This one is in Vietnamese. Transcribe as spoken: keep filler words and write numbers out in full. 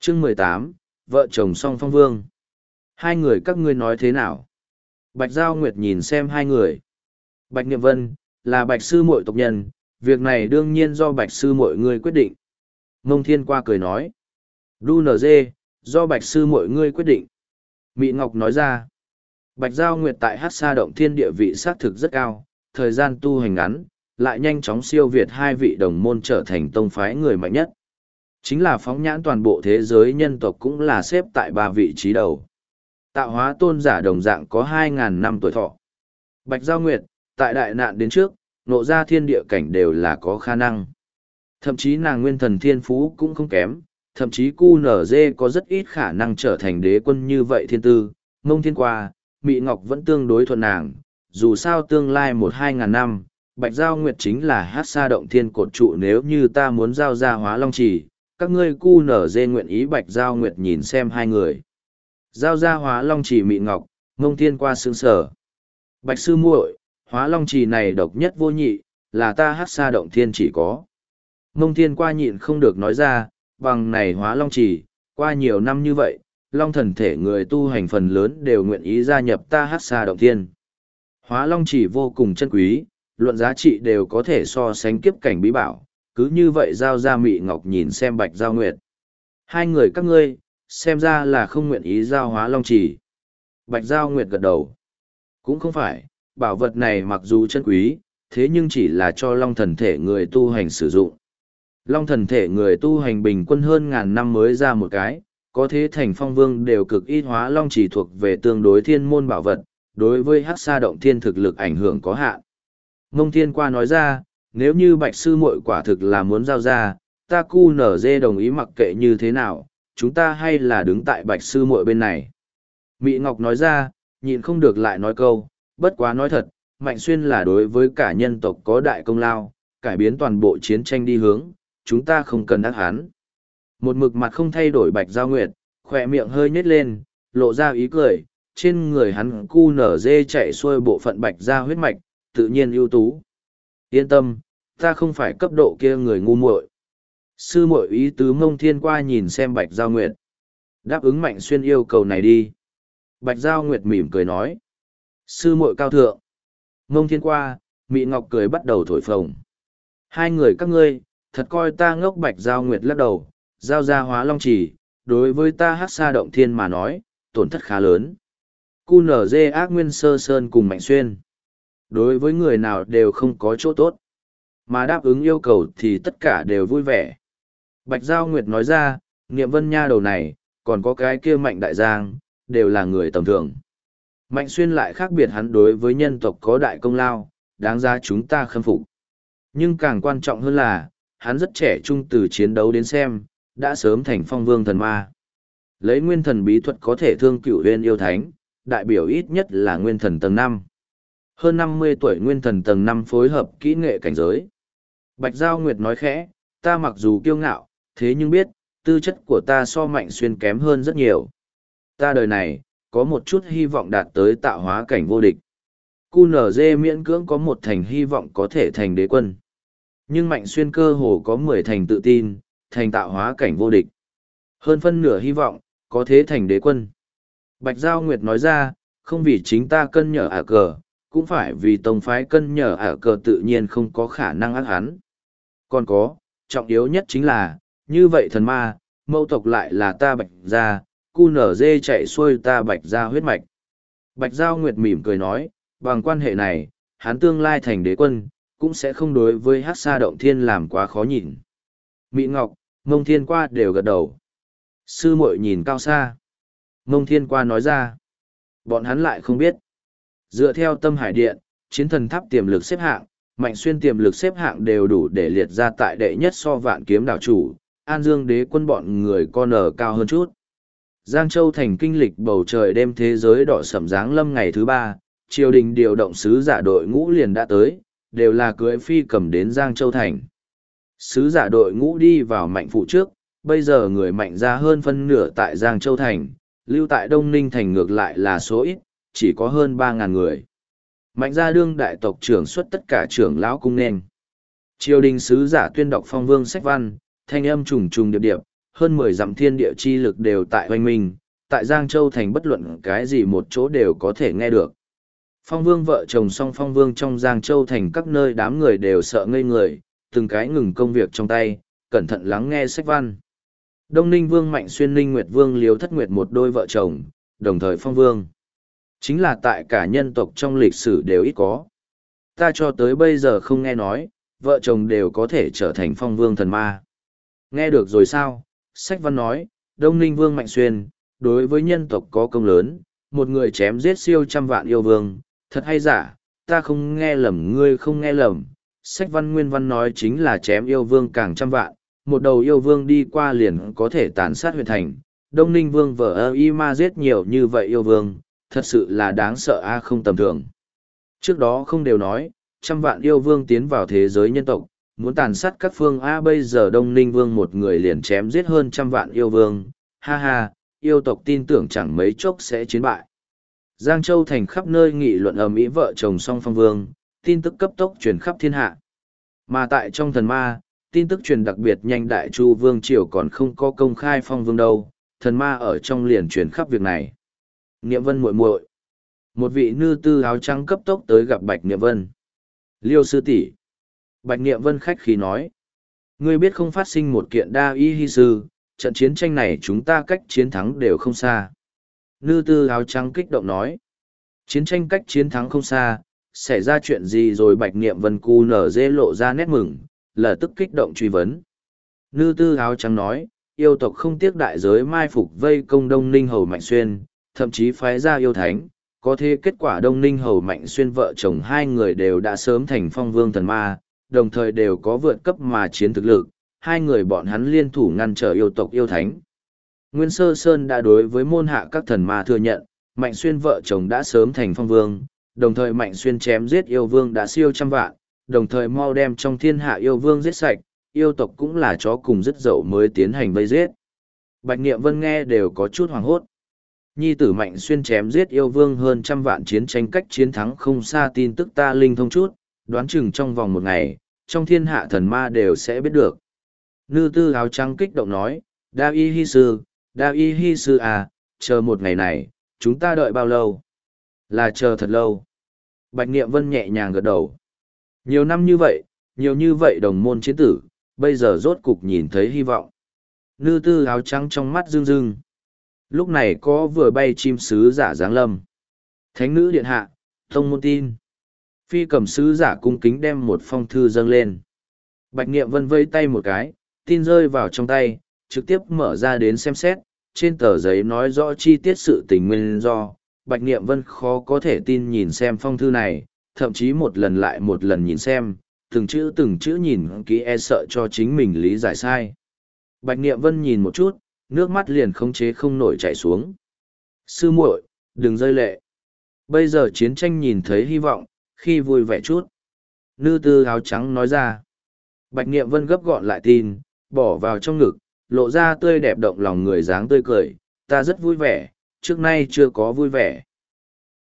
Chương mười tám, vợ chồng song phong vương. Hai người các ngươi nói thế nào? Bạch Giao Nguyệt nhìn xem hai người. Bạch Niệm Vân, là Bạch sư muội tộc nhân, việc này đương nhiên do Bạch sư muội ngươi quyết định. Mông Thiên Qua cười nói. Đu nờ dê, do Bạch sư muội ngươi quyết định. Mị Ngọc nói ra. Bạch Giao Nguyệt tại Hát Sa Động Thiên địa vị xác thực rất cao, thời gian tu hành ngắn, lại nhanh chóng siêu việt hai vị đồng môn trở thành tông phái người mạnh nhất. Chính là phóng nhãn toàn bộ thế giới nhân tộc cũng là xếp tại ba vị trí đầu. Tạo hóa tôn giả đồng dạng có hai ngàn năm tuổi thọ. Bạch Giao Nguyệt, tại đại nạn đến trước, nộ ra thiên địa cảnh đều là có khả năng. Thậm chí nàng nguyên thần thiên phú cũng không kém, thậm chí cu nở dê có rất ít khả năng trở thành đế quân như vậy thiên tư. Mông Thiên Qua, Mị Ngọc vẫn tương đối thuận nàng, dù sao tương lai một hai ngàn năm, Bạch Giao Nguyệt chính là Hát Sa Động Thiên cột trụ, nếu như ta muốn giao ra Hóa Long Chỉ, các ngươi cu nở dê nguyện ý. Bạch Giao Nguyệt nhìn xem hai người. Giao ra Hóa Long Chỉ. Mị Ngọc, Mông Thiên Qua sướng sở. Bạch sư muội, Hóa Long Chỉ này độc nhất vô nhị, là ta Hát Sa Động Thiên chỉ có. Mông Thiên Qua nhịn không được nói ra, bằng này Hóa Long Chỉ, qua nhiều năm như vậy, Long thần thể người tu hành phần lớn đều nguyện ý gia nhập ta Hát Sa Động Thiên. Hóa Long Chỉ vô cùng chân quý, luận giá trị đều có thể so sánh kiếp cảnh bí bảo, cứ như vậy giao ra. Mị Ngọc nhìn xem Bạch Giao Nguyệt. Hai người các ngươi, xem ra là không nguyện ý giao Hóa Long Chỉ. Bạch Giao Nguyệt gật đầu. Cũng không phải, bảo vật này mặc dù chân quý, thế nhưng chỉ là cho Long thần thể người tu hành sử dụng. Long thần thể người tu hành bình quân hơn ngàn năm mới ra một cái, có thế thành phong vương đều cực ít. Hóa Long Chỉ thuộc về tương đối thiên môn bảo vật, đối với Hát Sa Động Thiên thực lực ảnh hưởng có hạn. Mông Thiên Qua nói ra, nếu như Bạch sư muội quả thực là muốn giao ra, ta cu nở dê đồng ý. Mặc kệ như thế nào, chúng ta hay là đứng tại Bạch sư muội bên này. Mị Ngọc nói ra, nhịn không được lại nói câu, bất quá nói thật, Mạnh Xuyên là đối với cả nhân tộc có đại công lao, cải biến toàn bộ chiến tranh đi hướng, chúng ta không cần ác hắn. Một mực mặt không thay đổi Bạch Giao Nguyệt, khỏe miệng hơi nhếch lên, lộ ra ý cười, trên người hắn cu nở dê chạy xuôi bộ phận Bạch gia huyết mạch, tự nhiên ưu tú. Yên tâm, ta không phải cấp độ kia người ngu muội. Sư muội ý tứ. Mông Thiên Qua nhìn xem Bạch Giao Nguyệt. Đáp ứng Mạnh Xuyên yêu cầu này đi. Bạch Giao Nguyệt mỉm cười nói. Sư muội cao thượng. Mông Thiên Qua, Mị Ngọc cười bắt đầu thổi phồng. Hai người các ngươi, thật coi ta ngốc. Bạch Giao Nguyệt lắc đầu, giao ra Hóa Long Chỉ, đối với ta Hát Sa Động Thiên mà nói, tổn thất khá lớn. Cu nở dê ác nguyên sơ sơn cùng Mạnh Xuyên, đối với người nào đều không có chỗ tốt, mà đáp ứng yêu cầu thì tất cả đều vui vẻ. Bạch Giao Nguyệt nói ra, Niệm Vân nha đầu này, còn có cái kia Mạnh Đại Giang, đều là người tầm thường. Mạnh Xuyên lại khác biệt, hắn đối với nhân tộc có đại công lao, đáng ra chúng ta khâm phục. Nhưng càng quan trọng hơn là, hắn rất trẻ trung, từ chiến đấu đến xem, đã sớm thành phong vương thần ma. Lấy nguyên thần bí thuật có thể thương cửu huyền yêu thánh, đại biểu ít nhất là nguyên thần tầng năm. Hơn năm mươi tuổi nguyên thần tầng năm phối hợp kỹ nghệ cảnh giới. Bạch Giao Nguyệt nói khẽ, ta mặc dù kiêu ngạo, thế nhưng biết, tư chất của ta so Mạnh Xuyên kém hơn rất nhiều. Ta đời này, có một chút hy vọng đạt tới tạo hóa cảnh vô địch. cu nở dê miễn cưỡng có một thành hy vọng có thể thành đế quân. Nhưng Mạnh Xuyên cơ hồ có mười thành tự tin, thành tạo hóa cảnh vô địch. Hơn phân nửa hy vọng, có thế thành đế quân. Bạch Giao Nguyệt nói ra, không vì chính ta cân nhở ả cờ, cũng phải vì tông phái cân nhở ả cờ, tự nhiên không có khả năng ác hắn. Còn có, trọng yếu nhất chính là, như vậy thần ma, mẫu tộc lại là ta Bạch gia, cu nở dê chạy xuôi ta Bạch gia huyết mạch. Bạch Giao Nguyệt mỉm cười nói, bằng quan hệ này, hắn tương lai thành đế quân, cũng sẽ không đối với Hát Sa Động Thiên làm quá khó nhìn. Mị Ngọc, Mông Thiên Qua đều gật đầu. Sư muội nhìn cao xa. Mông Thiên Qua nói ra, bọn hắn lại không biết. Dựa theo Tâm Hải Điện, chiến thần tháp tiềm lực xếp hạng, Mạnh Xuyên tiềm lực xếp hạng đều đủ để liệt ra tại đệ nhất so Vạn Kiếm đảo chủ, An Dương đế quân bọn người con ở cao hơn chút. Giang Châu thành kinh lịch bầu trời đêm thế giới đỏ sẫm giáng lâm ngày thứ ba, triều đình điều động sứ giả đội ngũ liền đã tới, đều là cưỡi phi cầm đến Giang Châu thành. Sứ giả đội ngũ đi vào Mạnh phủ trước, bây giờ người Mạnh ra hơn phân nửa tại Giang Châu thành, lưu tại Đông Ninh thành ngược lại là số ít, chỉ có hơn ba ngàn người. Mạnh gia đương đại tộc trưởng xuất tất cả trưởng lão cung nên. Triều đình sứ giả tuyên đọc phong vương sách văn, thanh âm trùng trùng điệp điệp, hơn mười dặm thiên địa chi lực đều tại hoành minh, tại Giang Châu thành bất luận cái gì một chỗ đều có thể nghe được. Phong Vương vợ chồng song Phong Vương trong Giang Châu thành các nơi đám người đều sợ ngây người, từng cái ngừng công việc trong tay, cẩn thận lắng nghe sách văn. Đông Ninh Vương Mạnh Xuyên Ninh Nguyệt Vương Liếu Thất Nguyệt một đôi vợ chồng, đồng thời Phong Vương. Chính là tại cả nhân tộc trong lịch sử đều ít có. Ta cho tới bây giờ không nghe nói, vợ chồng đều có thể trở thành Phong Vương thần ma. Nghe được rồi sao? Sách văn nói, Đông Ninh Vương Mạnh Xuyên, đối với nhân tộc có công lớn, một người chém giết siêu trăm vạn yêu vương, thật hay giả, ta không nghe lầm ngươi không nghe lầm. Sách văn nguyên văn nói chính là chém yêu vương càng trăm vạn, một đầu yêu vương đi qua liền có thể tàn sát huyện thành. Đông Ninh Vương vợ ơ y ma giết nhiều như vậy yêu vương, thật sự là đáng sợ a không tầm thường. Trước đó không đều nói, trăm vạn yêu vương tiến vào thế giới nhân tộc, muốn tàn sát các phương A bây giờ Đông Ninh Vương một người liền chém giết hơn trăm vạn yêu vương, ha ha, yêu tộc tin tưởng chẳng mấy chốc sẽ chiến bại. Giang Châu thành khắp nơi nghị luận ầm ĩ vợ chồng song Phong Vương, tin tức cấp tốc truyền khắp thiên hạ. Mà tại trong thần ma, tin tức truyền đặc biệt nhanh Đại Chu Vương Triều còn không có công khai Phong Vương đâu, thần ma ở trong liền truyền khắp việc này. Niệm Vân muội muội, một vị nữ tư áo trắng cấp tốc tới gặp Bạch Niệm Vân. Liêu sư tỷ. Bạch Niệm Vân khách khí nói, ngươi biết không phát sinh một kiện đa y hy sư, trận chiến tranh này chúng ta cách chiến thắng đều không xa. Nữ tư áo trắng kích động nói, chiến tranh cách chiến thắng không xa, xảy ra chuyện gì rồi? Bạch Niệm Vân cu nở dê lộ ra nét mừng, lập tức kích động truy vấn. Nữ tư áo trắng nói, yêu tộc không tiếc đại giới mai phục vây công Đông Ninh Hầu Mạnh Xuyên, thậm chí phái ra yêu thánh, có thế kết quả Đông Ninh Hầu Mạnh Xuyên vợ chồng hai người đều đã sớm thành Phong Vương thần ma, đồng thời đều có vượt cấp mà chiến thực lực, hai người bọn hắn liên thủ ngăn trở yêu tộc yêu thánh. Nguyên Sơ Sơn đã đối với môn hạ các thần ma thừa nhận, Mạnh Xuyên vợ chồng đã sớm thành Phong Vương, đồng thời Mạnh Xuyên chém giết yêu vương đã siêu trăm vạn, đồng thời mau đem trong thiên hạ yêu vương giết sạch, yêu tộc cũng là chó cùng rất dậu mới tiến hành vây giết. Bạch Niệm Vân nghe đều có chút hoảng hốt. Nhi tử Mạnh Xuyên chém giết yêu vương hơn trăm vạn, chiến tranh cách chiến thắng không xa, tin tức ta linh thông chút, đoán chừng trong vòng một ngày, trong thiên hạ thần ma đều sẽ biết được. Nữ tư áo trắng kích động nói, Đa y hy sư, Đa y hy sư à, chờ một ngày này, chúng ta đợi bao lâu? Là chờ thật lâu. Bạch Niệm Vân nhẹ nhàng gật đầu. Nhiều năm như vậy, nhiều như vậy đồng môn chiến tử, bây giờ rốt cục nhìn thấy hy vọng. Nữ tư áo trắng trong mắt rưng rưng. Lúc này có vừa bay chim sứ giả giáng lâm. Thánh nữ điện hạ, tông môn tin. Phi cầm sứ giả cung kính đem một phong thư dâng lên. Bạch Niệm Vân vây tay một cái, tin rơi vào trong tay, trực tiếp mở ra đến xem xét. Trên tờ giấy nói rõ chi tiết sự tình nguyên do. Bạch Niệm Vân khó có thể tin nhìn xem phong thư này, thậm chí một lần lại một lần nhìn xem, từng chữ từng chữ nhìn kỹ e sợ cho chính mình lý giải sai. Bạch Niệm Vân nhìn một chút, nước mắt liền khống chế không nổi chảy xuống. Sư muội, đừng rơi lệ. Bây giờ chiến tranh nhìn thấy hy vọng, khi vui vẻ chút. Nữ tư áo trắng nói ra. Bạch Niệm Vân gấp gọn lại tin, bỏ vào trong ngực, lộ ra tươi đẹp động lòng người dáng tươi cười. Ta rất vui vẻ, trước nay chưa có vui vẻ.